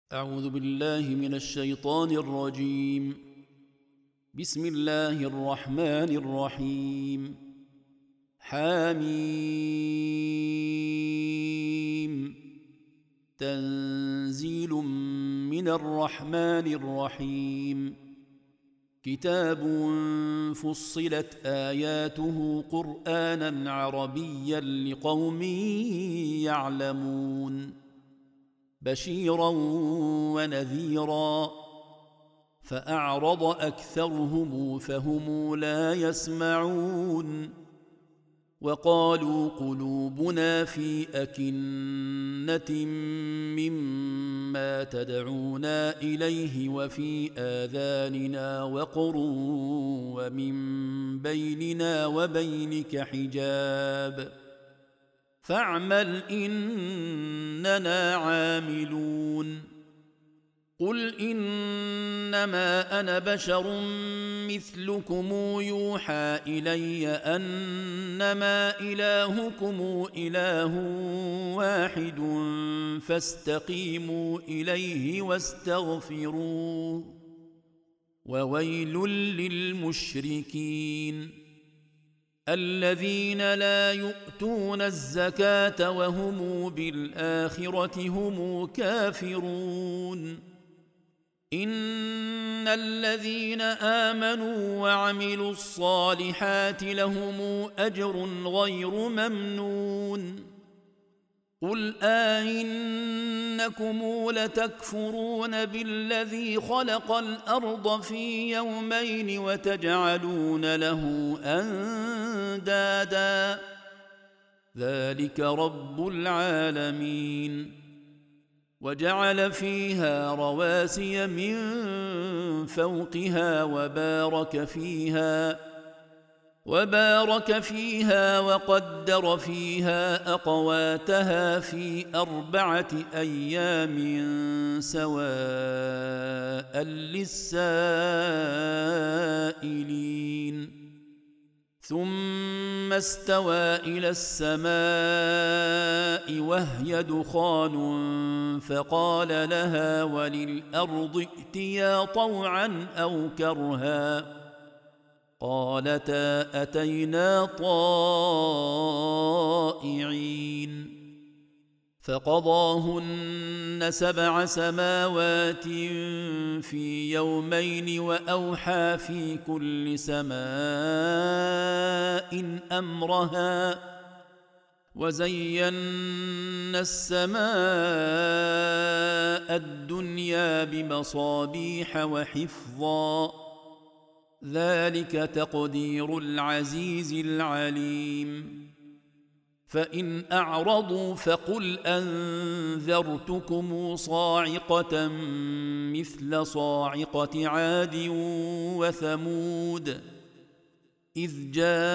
أعوذ بالله من الشيطان الرجيم. بسم الله الرحمن الرحيم. حميم. تنزيل من الرحمن الرحيم. كتاب فصلت آياته قرآنا عربيا لقوم يعلمون، بشيرا ونذيرا، فأعرض أكثرهم فهم لا يسمعون، وقالوا قلوبنا في أكنة مما تدعونا إليه وفي آذاننا وقر ومن بيننا وبينك حجاب فاعمل إننا عاملون. قل إنما أنا بشر مثلكم يوحى إلي أنما إلهكم إله واحد فاستقيموا إليه واستغفروه، وويل للمشركين الذين لا يؤتون الزكاة وهم بالآخرة هم كافرون. إن الذين آمنوا وعملوا الصالحات لهم أجر غير ممنون. قل أئنكم لتكفرون بالذي خلق الأرض في يومين وتجعلون له أندادا ذلك رب العالمين. وجعل فيها رواسي من فوقها وبارك فيها وقدر فيها أقواتها في 4 أيام سواء للسائلين. ثم استوى إلى السماء وهي دخان فقال لها وللأرض ائتيا طوعا أو كرها قالتا أتينا طائعين. فقضاهن 7 سماوات في يومين وأوحى في كل سماء أمرها وزينا السماء الدنيا بمصابيح وحفظا ذلك تقدير العزيز العليم. فإن أعرضوا فقل أنذرتكم صاعقة مثل صاعقة عاد وثمود إذ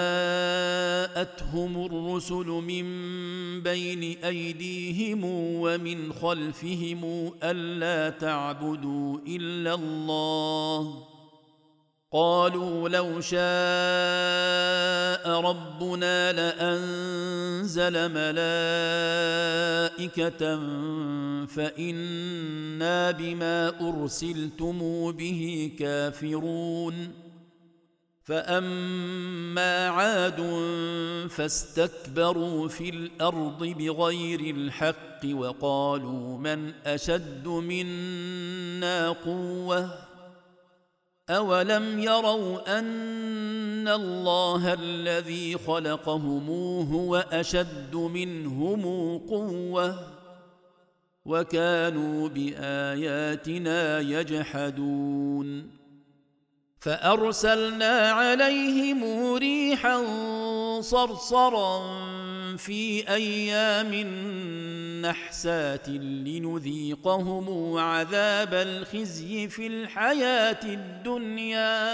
جاءتهم الرسل من بين أيديهم ومن خلفهم ألا تعبدوا إلا الله قالوا لو شاء ربنا لأنزل ملائكة فإنا بما أرسلتم به كافرون. فأما عاد فاستكبروا في الأرض بغير الحق وقالوا من أشد منا قوة أولم يروا أن الله الذي خلقهم هو أشد منهم قوة وكانوا بآياتنا يجحدون. فأرسلنا عليهم ريحا صرصرا في أيام نحسات لنذيقهم عذاب الخزي في الحياة الدنيا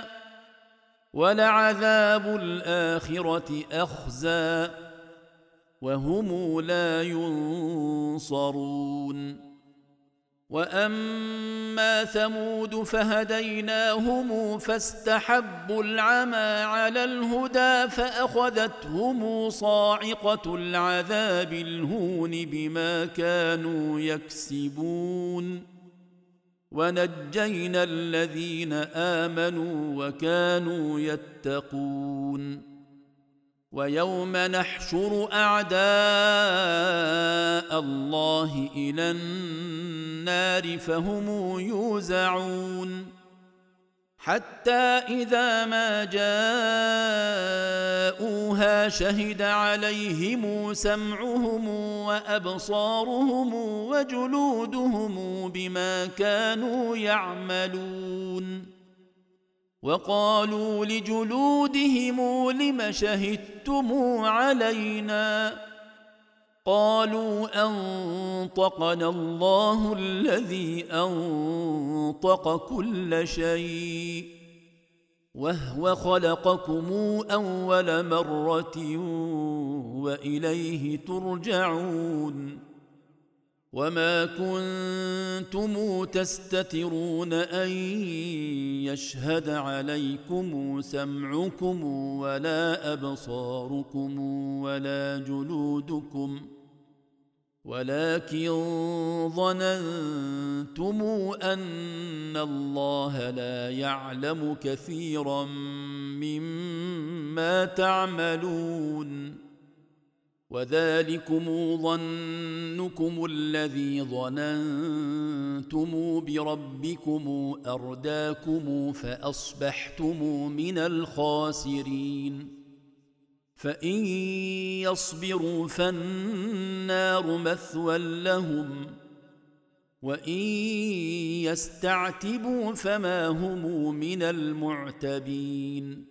ولعذاب الآخرة أخزى وهم لا ينصرون. وأما ثمود فهديناهم فاستحبوا العمى على الهدى فأخذتهم صاعقة العذاب الهون بما كانوا يكسبون ونجينا الذين آمنوا وكانوا يتقون ويوم نحشر أعداء الله إلى النار فهم يوزعون حتى إذا ما جاءوها شهد عليهم سمعهم وأبصارهم وجلودهم بما كانوا يعملون وقالوا لجلودهم لم شهدتم علينا قالوا أنطقنا الله الذي أنطق كل شيء وهو خلقكم أول مرة وإليه ترجعون وما كنتم تستترون أن يشهد عليكم سمعكم ولا أبصاركم ولا جلودكم ولكن ظننتم أن الله لا يعلم كثيرا مما تعملون وذلكم ظنكم الذي ظننتم بربكم أرداكم فأصبحتم من الخاسرين فإن يصبروا فالنار مثوى لهم وإن يستعتبوا فما هم من المعتبين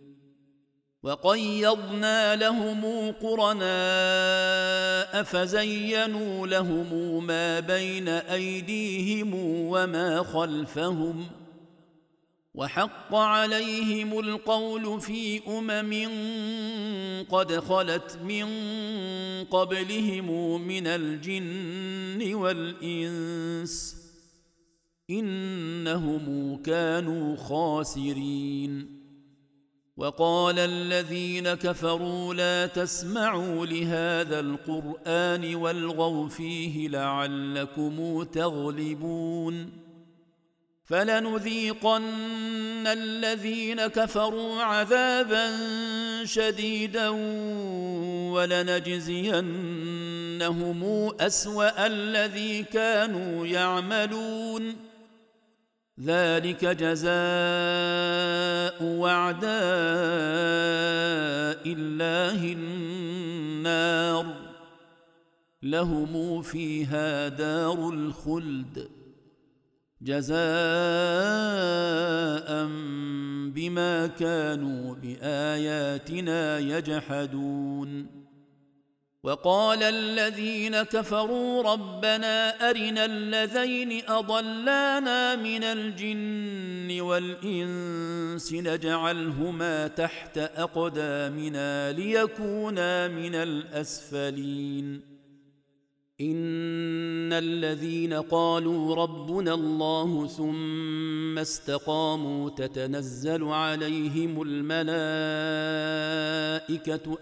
وقيضنا لهم قرناء فزينوا لهم ما بين أيديهم وما خلفهم وحق عليهم القول في قد خلت من قبلهم من الجن والإنس إنهم كانوا خاسرين وقال الذين كفروا لا تسمعوا لهذا القرآن والغوا فيه لعلكم تغلبون فلنذيقن الذين كفروا عذابا شديدا ولنجزينهم أسوأ الذي كانوا يعملون ذلك جزاء وعداء الله النار لهم فيها دار الخلد جزاء بما كانوا بآياتنا يجحدون وقال الذين كفروا ربنا أرنا الذين أضلانا من الجن والإنس نجعلهما تحت أقدامنا ليكونا من الأسفلين إن الذين قالوا ربنا الله ثم استقاموا تتنزل عليهم الملائكة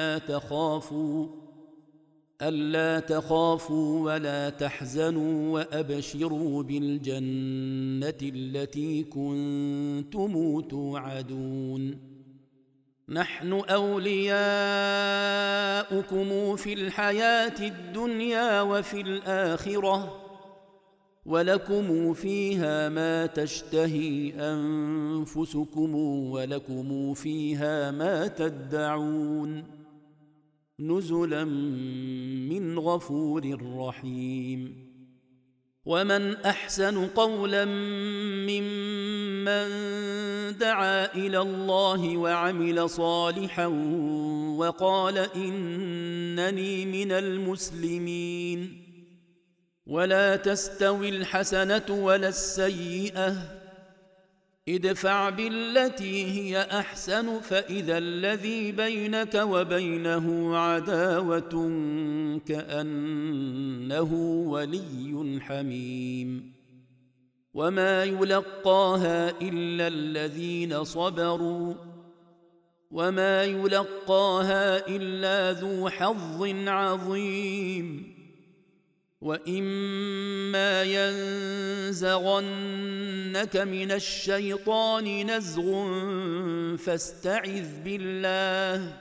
ألا تخافوا ولا تحزنوا وأبشروا بالجنة التي كنتم توعدون نحن أولياؤكم في الحياة الدنيا وفي الآخرة ولكم فيها ما تشتهي أنفسكم ولكم فيها ما تدعون نزلا من غفور رحيم ومن أحسن قولا ممن دعا إلى الله وعمل صالحا وقال إنني من المسلمين ولا تستوي الحسنة ولا السيئة ادفع بالتي هي أحسن فإذا الذي بينك وبينه عداوة كأنه ولي حميم وما يلقاها إلا الذين صبروا وما يلقاها إلا ذو حظ عظيم وإما ينزغنك من الشيطان نزغ فاستعذ بالله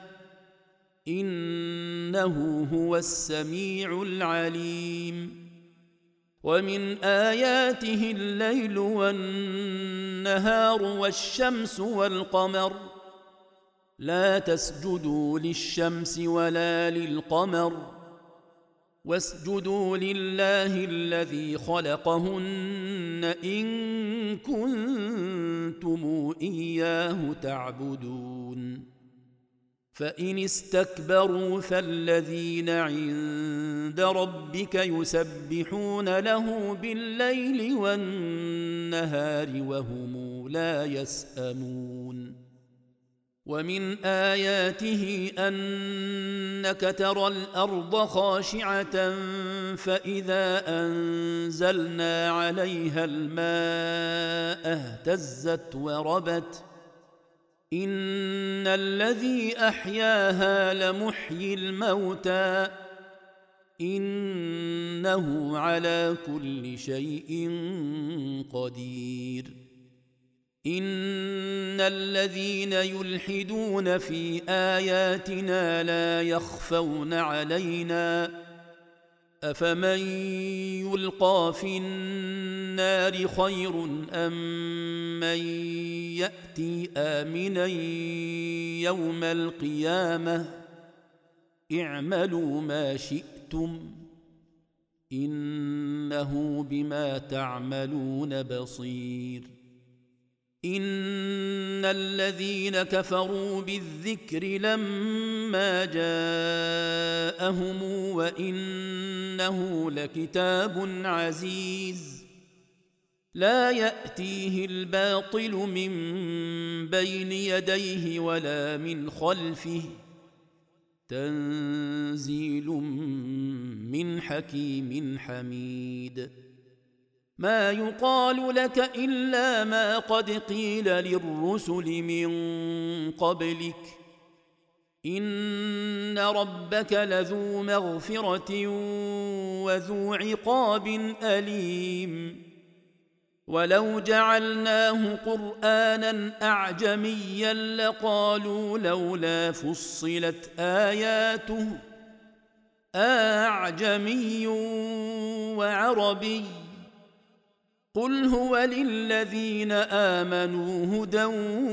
إنه هو السميع العليم ومن آياته الليل والنهار والشمس والقمر لا تسجدوا للشمس ولا للقمر واسجدوا لله الذي خلقهن إن كنتم إياه تعبدون فإن استكبروا فالذين عند ربك يسبحون له بالليل والنهار وهم لا يسأمون ومن آياته أنك ترى الأرض خاشعة فإذا أنزلنا عليها الماء اهتزت وربت إن الذي أحياها لمحيي الموتى إنه على كل شيء قدير إن الذين يلحدون في آياتنا لا يخفون علينا أفمن يلقى في النار خير أم من يأتي آمنا يوم القيامة اعملوا ما شئتم إنه بما تعملون بصير إن الذين كفروا بالذكر لما جاءهم وإنه لكتاب عزيز لا يأتيه الباطل من بين يديه ولا من خلفه تنزيل من حكيم حميد ما يقال لك إلا ما قد قيل للرسل من قبلك إن ربك لذو مغفرة وذو عقاب أليم ولو جعلناه قرآنا أعجميا لقالوا لولا فصلت آياته أعجمي وعربي قل هو للذين آمنوا هدى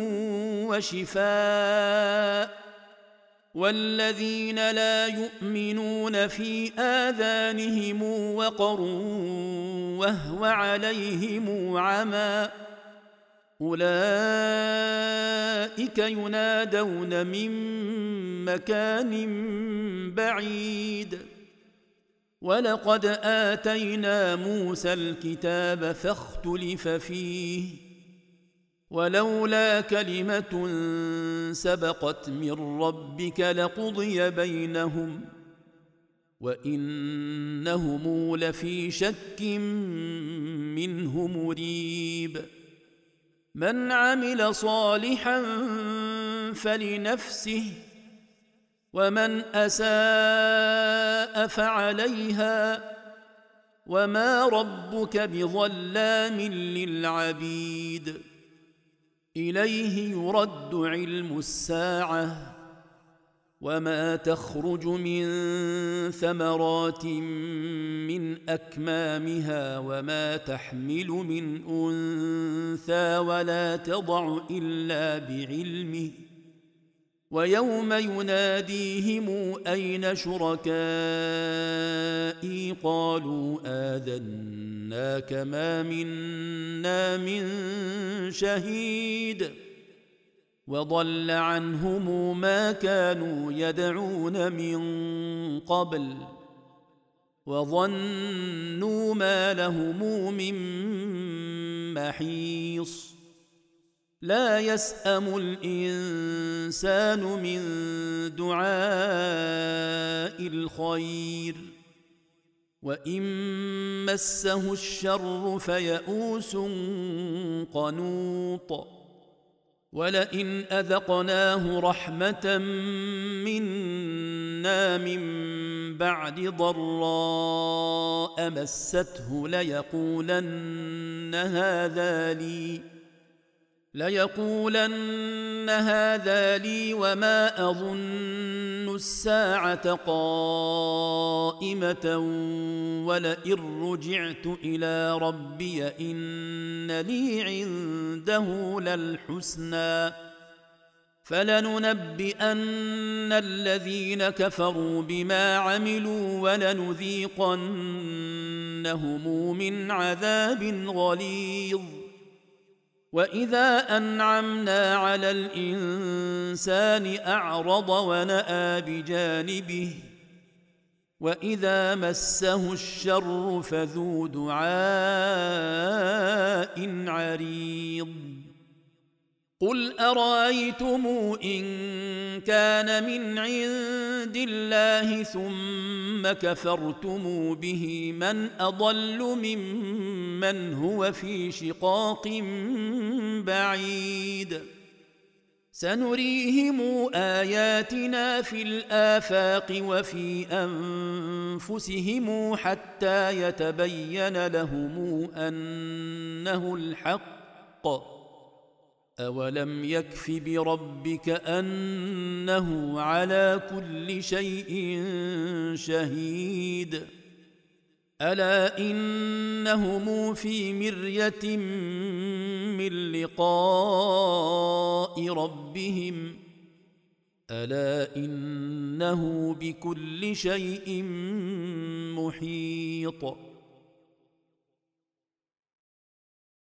وشفاء والذين لا يؤمنون في آذانهم وقر وهو عليهم عمى أولئك ينادون من مكان بعيد ولقد آتينا موسى الكتاب فاختلف فيه ولولا كلمة سبقت من ربك لقضي بينهم وإنهم لفي شك منه مريب من عمل صالحا فلنفسه ومن أساء فعليها وما ربك بظلام للعبيد إليه يرد علم الساعة وما تخرج من ثمرات من أكمامها وما تحمل من أنثى ولا تضع إلا بعلمه ويوم يناديهم أين شركائي قالوا آذناك ما منا من شهيد وضل عنهم ما كانوا يدعون من قبل وظنوا ما لهم من محيص لا يسأم الإنسان من دعاء الخير وإن مسه الشر فيئوس قنوط ولئن أذقناه رحمة منا من بعد ضراء مسته ليقولن هذا لي وما أظن الساعة قائمة ولئن رجعت إلى ربي إن لي عنده للحسنى فلننبئن الذين كفروا بما عملوا ولنذيقنهم من عذاب غليظ وإذا أنعمنا على الإنسان أعرض ونأى بجانبه وإذا مسه الشر فذو دعاء عريض قل أرأيتم إن كان من عند الله ثم كفرتم به من أضل ممن هو في شقاق بعيد سنريهم آياتنا في الآفاق وفي أنفسهم حتى يتبين لهم أنه الحق أولم يكف بربك أنه على كل شيء شهيد ألا إنهم في مرية من لقاء ربهم ألا إنه بكل شيء محيط